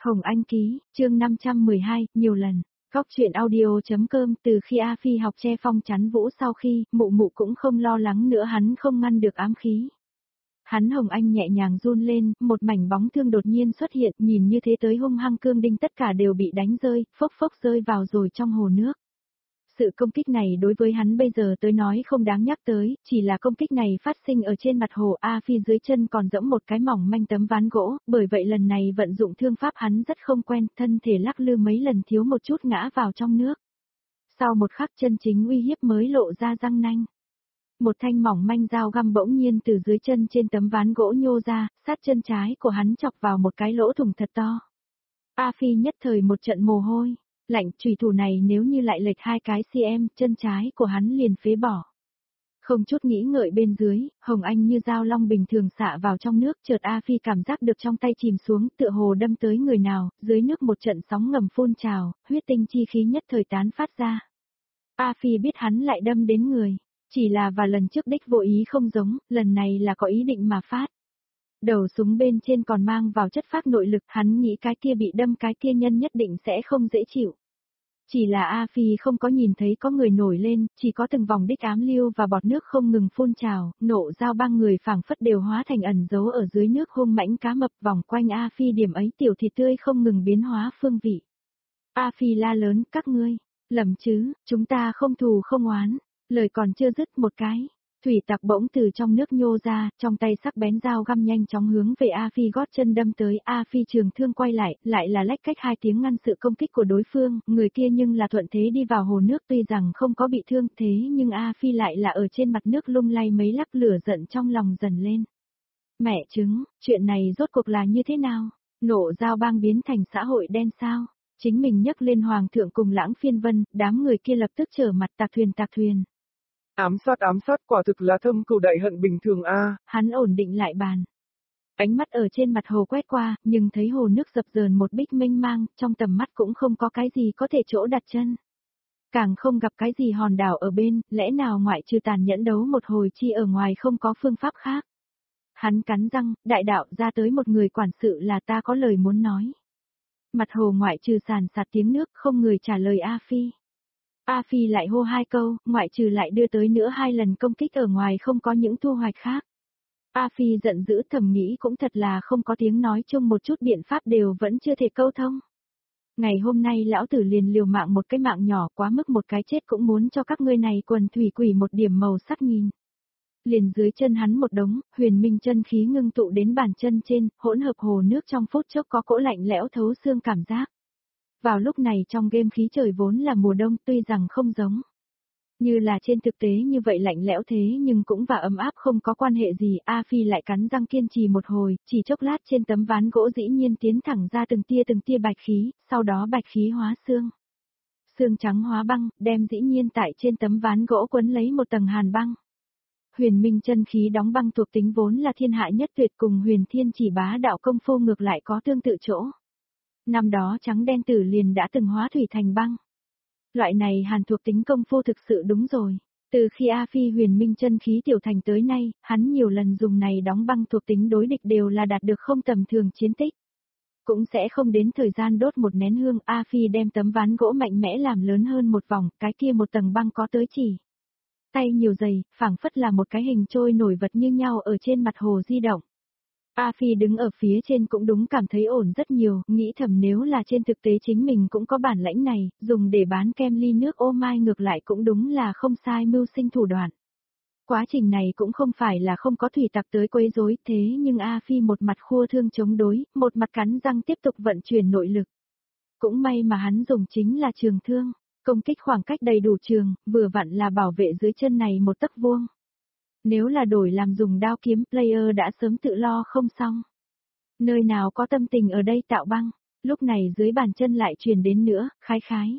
Hồng Anh ký, chương 512, nhiều lần. Góc truyện audio.com. Từ khi A Phi học che phong chắn vũ sau khi, mụ mụ cũng không lo lắng nữa, hắn không ngăn được ám khí. Hắn Hồng Anh nhẹ nhàng run lên, một mảnh bóng thương đột nhiên xuất hiện, nhìn như thế tới hung hăng cương đinh tất cả đều bị đánh rơi, phốc phốc rơi vào rồi trong hồ nước. Sự công kích này đối với hắn bây giờ tới nói không đáng nhắc tới, chỉ là công kích này phát sinh ở trên mặt hồ. A Phi dưới chân còn dẫm một cái mỏng manh tấm ván gỗ, bởi vậy lần này vận dụng thương pháp hắn rất không quen, thân thể lắc lư mấy lần thiếu một chút ngã vào trong nước. Sau một khắc chân chính uy hiếp mới lộ ra răng nanh. Một thanh mỏng manh dao găm bỗng nhiên từ dưới chân trên tấm ván gỗ nhô ra, sát chân trái của hắn chọc vào một cái lỗ thủng thật to. A Phi nhất thời một trận mồ hôi. Lạnh, chùy thủ này nếu như lại lệch 2 cái cm, chân trái của hắn liền phế bỏ. Không chút nghĩ ngợi bên dưới, Hồng Anh như dao long bình thường xạ vào trong nước, chợt A Phi cảm giác được trong tay chìm xuống, tựa hồ đâm tới người nào, dưới nước một trận sóng ngầm phun trào, huyết tinh chi khí nhất thời tán phát ra. A Phi biết hắn lại đâm đến người, chỉ là và lần trước đích vô ý không giống, lần này là có ý định mà phát. Đầu súng bên trên còn mang vào chất phát nội lực, hắn nghĩ cái kia bị đâm cái kia nhân nhất định sẽ không dễ chịu. Chỉ là A Phi không có nhìn thấy có người nổi lên, chỉ có từng vòng đích ám lưu và bọt nước không ngừng phun trào, nộ dao băng người phảng phất đều hóa thành ẩn dấu ở dưới nước hung mãnh cá mập, vòng quanh A Phi điểm ấy tiểu thịt tươi không ngừng biến hóa phương vị. A Phi la lớn, các ngươi, lầm chứ, chúng ta không thù không oán, lời còn chưa dứt một cái. Thủy tặc bỗng từ trong nước nhô ra, trong tay sắc bén dao găm nhanh chóng hướng về A Phi gót chân đâm tới. A Phi trường thương quay lại là lách cách 2 tiếng ngăn sự công kích của đối phương, người kia nhưng là thuận thế đi vào hồ nước, tuy rằng không có bị thương thế nhưng A Phi lại là ở trên mặt nước lung lay mấy lắc, lửa giận trong lòng dần lên. Mẹ chứng, chuyện này rốt cuộc là như thế nào? Nộ dao bang biến thành xã hội đen sao? Chính mình nhấc lên hoàng thượng cùng Lãng Phiên Vân, đám người kia lập tức trở mặt tạc thuyền. Ám sát, quả thực là thâm cừu đại hận bình thường a. Hắn ổn định lại bàn. Ánh mắt ở trên mặt hồ quét qua, nhưng thấy hồ nước dập dờn một bích mênh mang, trong tầm mắt cũng không có cái gì có thể chỗ đặt chân. Càng không gặp cái gì hòn đảo ở bên, lẽ nào ngoại trừ tàn nhẫn đấu một hồi chi ở ngoài không có phương pháp khác. Hắn cắn răng, đại đạo ra tới một người quản sự là ta có lời muốn nói. Mặt hồ ngoại trừ sàn sạt tiếng nước, không người trả lời A Phi. A Phi lại hô 2 câu, ngoại trừ lại đưa tới nữa 2 lần công kích ở ngoài không có những thu hoạch khác. A Phi giận dữ thầm nghĩ cũng thật là không có tiếng nói chung, một chút biện pháp đều vẫn chưa thể câu thông. Ngày hôm nay lão tử liền liều mạng một cái mạng nhỏ, quá mức một cái chết cũng muốn cho các ngươi này quần thủy quỷ một điểm màu sắc nhìn. Liền dưới chân hắn một đống, huyền minh chân khí ngưng tụ đến bàn chân trên, hỗn hợp hồ nước trong phút chốc có cỗ lạnh lẽo thấu xương cảm giác. Vào lúc này trong game khí trời vốn là mùa đông, tuy rằng không giống như là trên thực tế như vậy lạnh lẽo thế nhưng cũng và ấm áp không có quan hệ gì. A Phi lại cắn răng kiên trì một hồi, chỉ chốc lát trên tấm ván gỗ dĩ nhiên tiến thẳng ra từng tia bạch khí, sau đó bạch khí hóa xương. Xương trắng hóa băng, đem dĩ nhiên tại trên tấm ván gỗ quấn lấy một tầng hàn băng. Huyền minh chân khí đóng băng thuộc tính vốn là thiên hạ nhất tuyệt, cùng huyền thiên chỉ bá đạo công phu ngược lại có tương tự chỗ. Năm đó trắng đen tử liền đã từng hóa thủy thành băng. Loại này hàn thuộc tính công phu thực sự đúng rồi. Từ khi A Phi huyền minh chân khí tiểu thành tới nay, hắn nhiều lần dùng này đóng băng thuộc tính đối địch đều là đạt được không tầm thường chiến tích. Cũng sẽ không đến thời gian đốt một nén hương, A Phi đem tấm ván gỗ mạnh mẽ làm lớn hơn một vòng, cái kia một tầng băng có tới chỉ tay nhiều dày, phảng phất là một cái hình trôi nổi vật như nhau ở trên mặt hồ di động. A Phi đứng ở phía trên cũng đúng cảm thấy ổn rất nhiều, nghĩ thầm nếu là trên thực tế chính mình cũng có bản lãnh này, dùng để bán kem ly nước ô mai ngược lại cũng đúng là không sai mưu sinh thủ đoạn. Quá trình này cũng không phải là không có thủy tặc tới quấy rối, thế nhưng A Phi một mặt khua thương chống đối, một mặt cắn răng tiếp tục vận chuyển nội lực. Cũng may mà hắn dùng chính là trường thương, công kích khoảng cách đầy đủ trường, vừa vặn là bảo vệ dưới chân này một tấc vuông. Nếu là đổi làm dùng đao kiếm, player đã sớm tự lo không xong. Nơi nào có tâm tình ở đây tạo băng, lúc này dưới bàn chân lại truyền đến nữa, khái.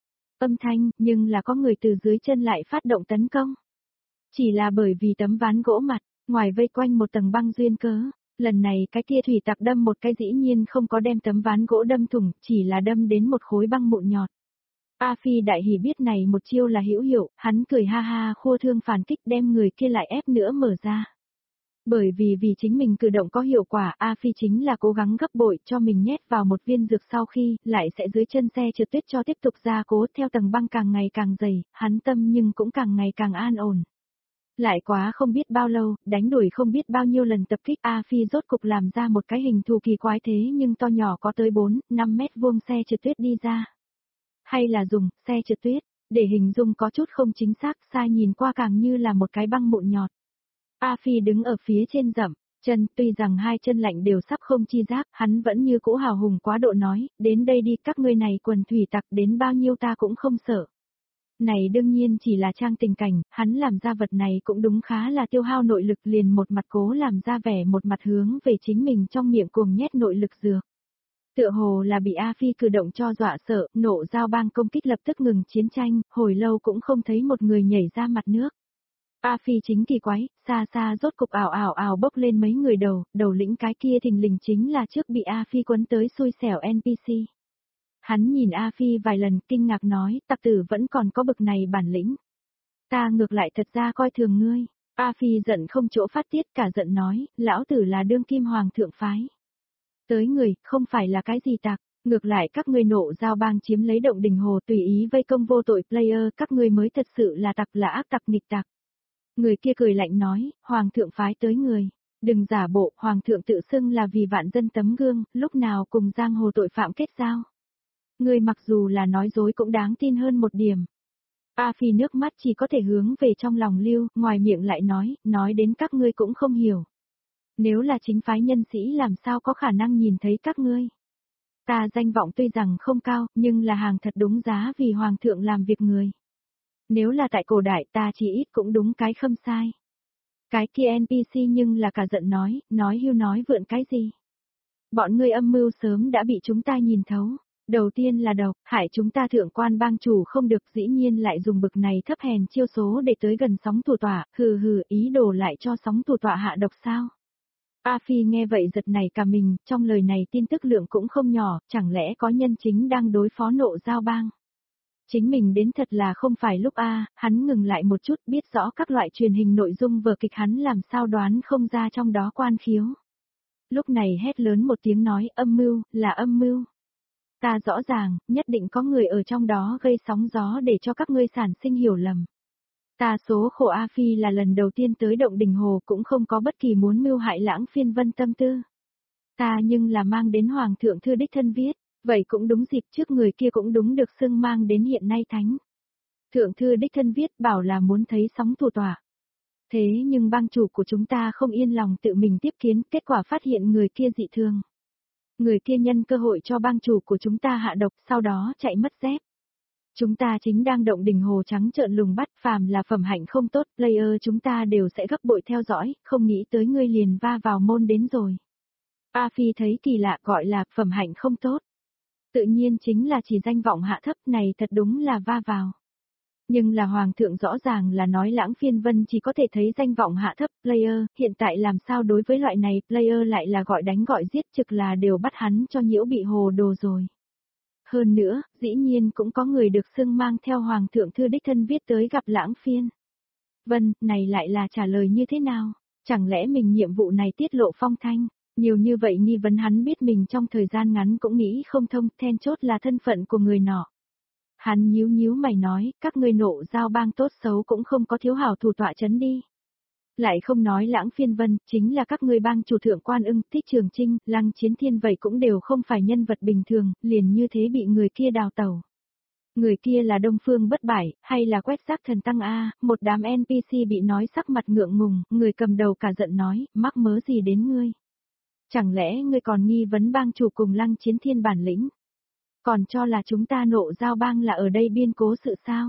Âm thanh, nhưng là có người từ dưới chân lại phát động tấn công. Chỉ là bởi vì tấm ván gỗ mặt, ngoài vây quanh một tầng băng duyên cớ, lần này cái kia thủy tặc đâm một cái dĩ nhiên không có đem tấm ván gỗ đâm thủng, chỉ là đâm đến một khối băng mụn nhọt. A Phi đại hỉ biết này một chiêu là hữu hiệu, hắn cười ha ha khua thương phản kích đem người kia lại ép nữa mở ra. Bởi vì chính mình cử động có hiệu quả, A Phi chính là cố gắng gấp bội cho mình nhét vào một viên dược sau khi, lại sẽ dưới chân xe trượt tuyết cho tiếp tục gia cố theo tầng băng càng ngày càng dày, hắn tâm nhưng cũng càng ngày càng an ổn. Lại quá không biết bao lâu, đánh đuổi không biết bao nhiêu lần tập kích A Phi rốt cục làm ra một cái hình thù kỳ quái thế nhưng to nhỏ có tới 4-5 mét vuông xe trượt tuyết đi ra. Hay là dùng xe trượt tuyết, để hình dung có chút không chính xác, sai nhìn qua càng như là một cái băng mụn nhọt. A Phi đứng ở phía trên dậm chân, tuy rằng hai chân lạnh đều sắp không chi giác, hắn vẫn như cũ hào hùng quá độ nói, đến đây đi các ngươi này quần thủy tặc đến bao nhiêu ta cũng không sợ. Này đương nhiên chỉ là trang tình cảnh, hắn làm ra vật này cũng đúng khá là tiêu hao nội lực liền một mặt cố làm ra vẻ một mặt hướng về chính mình trong miệng cuồng nhét nội lực dược. Tựa hồ là bị A Phi cử động cho dọa sợ, nộ giao bang công kích lập tức ngừng chiến tranh, hồi lâu cũng không thấy một người nhảy ra mặt nước. A Phi chính kỳ quái, xa xa rốt cục ảo ảo bốc lên mấy người đầu lĩnh cái kia thình lình chính là trước bị A Phi quấn tới xui xẻo NPC. Hắn nhìn A Phi vài lần kinh ngạc nói, tặc tử vẫn còn có bực này bản lĩnh. Ta ngược lại thật ra coi thường ngươi. A Phi giận không chỗ phát tiết cả giận nói, lão tử là đương kim hoàng thượng phái. Tới người, không phải là cái gì tặc, ngược lại các ngươi nộ giao bang chiếm lấy động đình hồ tùy ý vây công vô tội player, các ngươi mới thật sự là tặc là ác tặc nghịch tặc. Người kia cười lạnh nói, hoàng thượng phái tới người. Đừng giả bộ, hoàng thượng tự xưng là vì vạn dân tấm gương, lúc nào cùng giang hồ tội phạm kết giao. Người mặc dù là nói dối cũng đáng tin hơn một điểm. A Phi nước mắt chỉ có thể hướng về trong lòng lưu, ngoài miệng lại nói đến các ngươi cũng không hiểu. Nếu là chính phái nhân sĩ làm sao có khả năng nhìn thấy các ngươi. Ta danh vọng tuy rằng không cao, nhưng là hàng thật đúng giá vì hoàng thượng làm việc người. Nếu là tại cổ đại ta chỉ ít cũng đúng cái khâm sai. Cái kia NPC nhưng là cả giận nói hưu nói vượn cái gì. Bọn ngươi âm mưu sớm đã bị chúng ta nhìn thấu. Đầu tiên là độc, hại chúng ta thượng quan bang chủ không được dĩ nhiên lại dùng bực này thấp hèn chiêu số để tới gần sóng tù tọa, hừ ý đồ lại cho sóng tù tọa hạ độc sao. A Phi nghe vậy giật này cả mình, trong lời này tin tức lượng cũng không nhỏ, chẳng lẽ có nhân chính đang đối phó nộ giao bang. Chính mình đến thật là không phải lúc hắn ngừng lại một chút biết rõ các loại truyền hình nội dung vở kịch hắn làm sao đoán không ra trong đó quan khiếu. Lúc này hét lớn một tiếng nói âm mưu, là âm mưu. Ta rõ ràng, nhất định có người ở trong đó gây sóng gió để cho các ngươi sản sinh hiểu lầm. Ta số khổ A Phi là lần đầu tiên tới động đình hồ cũng không có bất kỳ muốn mưu hại Lãng Phiên Vân tâm tư. Ta nhưng là mang đến Hoàng thượng thư đích thân viết, vậy cũng đúng dịp trước người kia cũng đúng được xưng mang đến hiện nay thánh. Thượng thư đích thân viết bảo là muốn thấy sóng tù tọa. Thế nhưng bang chủ của chúng ta không yên lòng tự mình tiếp kiến, kết quả phát hiện người kia dị thường. Người kia nhân cơ hội cho bang chủ của chúng ta hạ độc, sau đó chạy mất dép. Chúng ta chính đang động đình hồ trắng trợn lùng bắt, phàm là phẩm hạnh không tốt, player chúng ta đều sẽ gấp bội theo dõi, không nghĩ tới ngươi liền va vào môn đến rồi. A Phi thấy kỳ lạ gọi là phẩm hạnh không tốt. Tự nhiên chính là chỉ danh vọng hạ thấp này thật đúng là va vào. Nhưng là hoàng thượng rõ ràng là nói Lãng Phiên Vân chỉ có thể thấy danh vọng hạ thấp player, hiện tại làm sao đối với loại này player lại là gọi đánh gọi giết trực là đều bắt hắn cho nhiễu bị hồ đồ rồi. Hơn nữa, dĩ nhiên cũng có người được xưng mang theo hoàng thượng thư đích thân viết tới gặp Lãng Phiên Vân, này lại là trả lời như thế nào? Chẳng lẽ mình nhiệm vụ này tiết lộ phong thanh? Nhiều như vậy nghi vấn hắn biết mình trong thời gian ngắn cũng nghĩ không thông, then chốt là thân phận của người nọ. Hắn nhíu mày nói, các ngươi nộ giao bang tốt xấu cũng không có thiếu hảo thủ tọa chấn đi. Lại không nói Lãng Phiên Vân, chính là các ngươi bang chủ thượng Quan Ưng, Thích Trường Trinh, Lăng Chiến Thiên vậy cũng đều không phải nhân vật bình thường, liền như thế bị người kia đào tẩu. Người kia là Đông Phương Bất Bại, hay là Quét Xác Thần Tăng A, một đám NPC bị nói sắc mặt ngượng ngùng, người cầm đầu cả giận nói, mắc mớ gì đến ngươi. Chẳng lẽ ngươi còn nghi vấn bang chủ cùng Lăng Chiến Thiên bản lĩnh? Còn cho là chúng ta nộ giao bang là ở đây biên cố sự sao?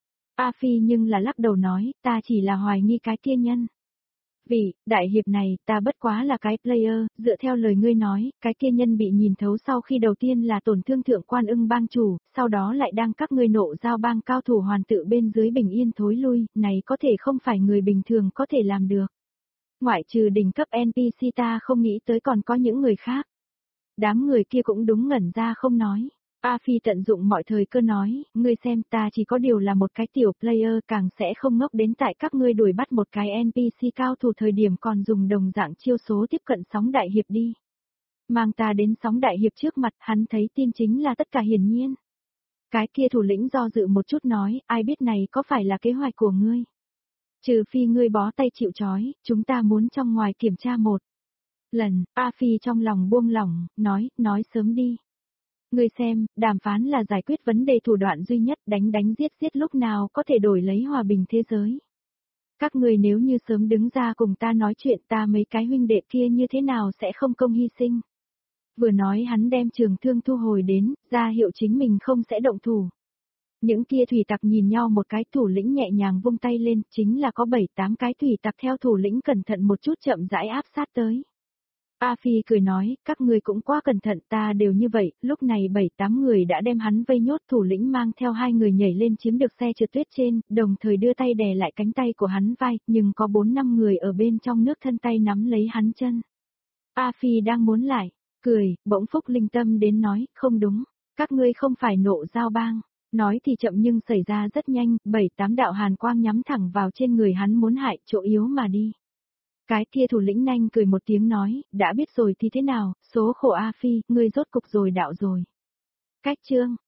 A Phi nhưng là lắc đầu nói, ta chỉ là hoài nghi cái kia nhân. Vì, đại hiệp này, ta bất quá là cái player, dựa theo lời ngươi nói, cái kia nhân bị nhìn thấu sau khi đầu tiên là tổn thương thượng Quan Ưng bang chủ, sau đó lại đang các ngươi nộ giao bang cao thủ hoàn tự bên dưới bình yên thối lui, này có thể không phải người bình thường có thể làm được. Ngoại trừ đỉnh cấp NPC ta không nghĩ tới còn có những người khác. Đám người kia cũng đúng ngẩn ra không nói. A Phi tận dụng mọi thời cơ nói, ngươi xem ta chỉ có điều là một cái tiểu player, càng sẽ không ngốc đến tại các ngươi đuổi bắt một cái NPC cao thủ thời điểm còn dùng đồng dạng chiêu số tiếp cận sóng đại hiệp đi. Mang ta đến sóng đại hiệp trước mặt, hắn thấy tin chính là tất cả hiển nhiên. Cái kia thủ lĩnh do dự một chút nói, ai biết này có phải là kế hoạch của ngươi? Trừ phi ngươi bó tay chịu trói, chúng ta muốn trong ngoài kiểm tra một lần. A Phi trong lòng buông lỏng, nói sớm đi. Ngươi xem, đàm phán là giải quyết vấn đề thủ đoạn duy nhất, đánh giết lúc nào có thể đổi lấy hòa bình thế giới. Các ngươi nếu như sớm đứng ra cùng ta nói chuyện, ta mấy cái huynh đệ kia như thế nào sẽ không công hy sinh. Vừa nói hắn đem trường thương thu hồi đến, ra hiệu chính mình không sẽ động thủ. Những kia thủy tặc nhìn nhau một cái, thủ lĩnh nhẹ nhàng vung tay lên, chính là có 7-8 cái thủy tặc theo thủ lĩnh cẩn thận một chút chậm rãi áp sát tới. A Phi cười nói, các ngươi cũng quá cẩn thận, ta đều như vậy. Lúc này 7-8 người đã đem hắn vây nhốt, thủ lĩnh mang theo 2 người nhảy lên chiếm được xe trượt tuyết trên, đồng thời đưa tay đè lại cánh tay của hắn vai, nhưng có 4-5 người ở bên trong nước thân tay nắm lấy hắn chân. A Phi đang muốn lại cười, bỗng Phúc Linh Tâm đến nói, không đúng, các ngươi không phải nộ giao bang. Nói thì chậm nhưng xảy ra rất nhanh, 7-8 đạo hàn quang nhắm thẳng vào trên người hắn muốn hại chỗ yếu mà đi. Cái kia thủ lĩnh nhanh cười một tiếng nói, đã biết rồi thì thế nào, số khổ A Phi, ngươi rốt cục rồi đạo rồi. Cách chương